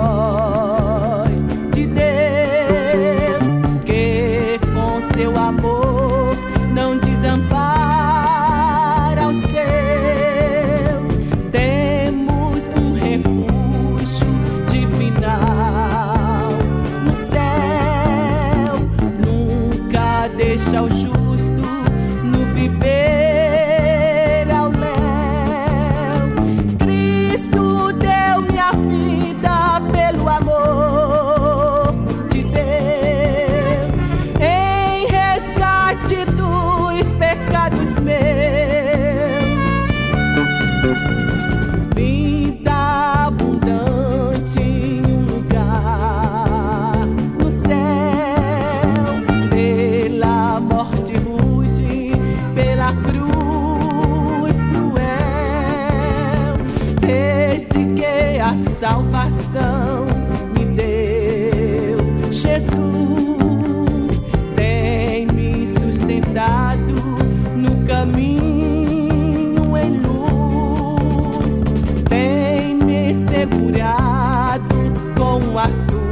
voz de Deus, que com seu amor não desampara os seus. Temos um refúgio divinal no céu, nunca deixa o justo no viver ao léu. Cristo deu minha vida pelo amor de Deus, em resgate dos pecados meus. Vida abundante em um lugar no céu, pela morte rude, pela cruz cruel, desde que a salvação me deu. Jesus tem me sustentado no caminho em luz, tem me segurado com a sua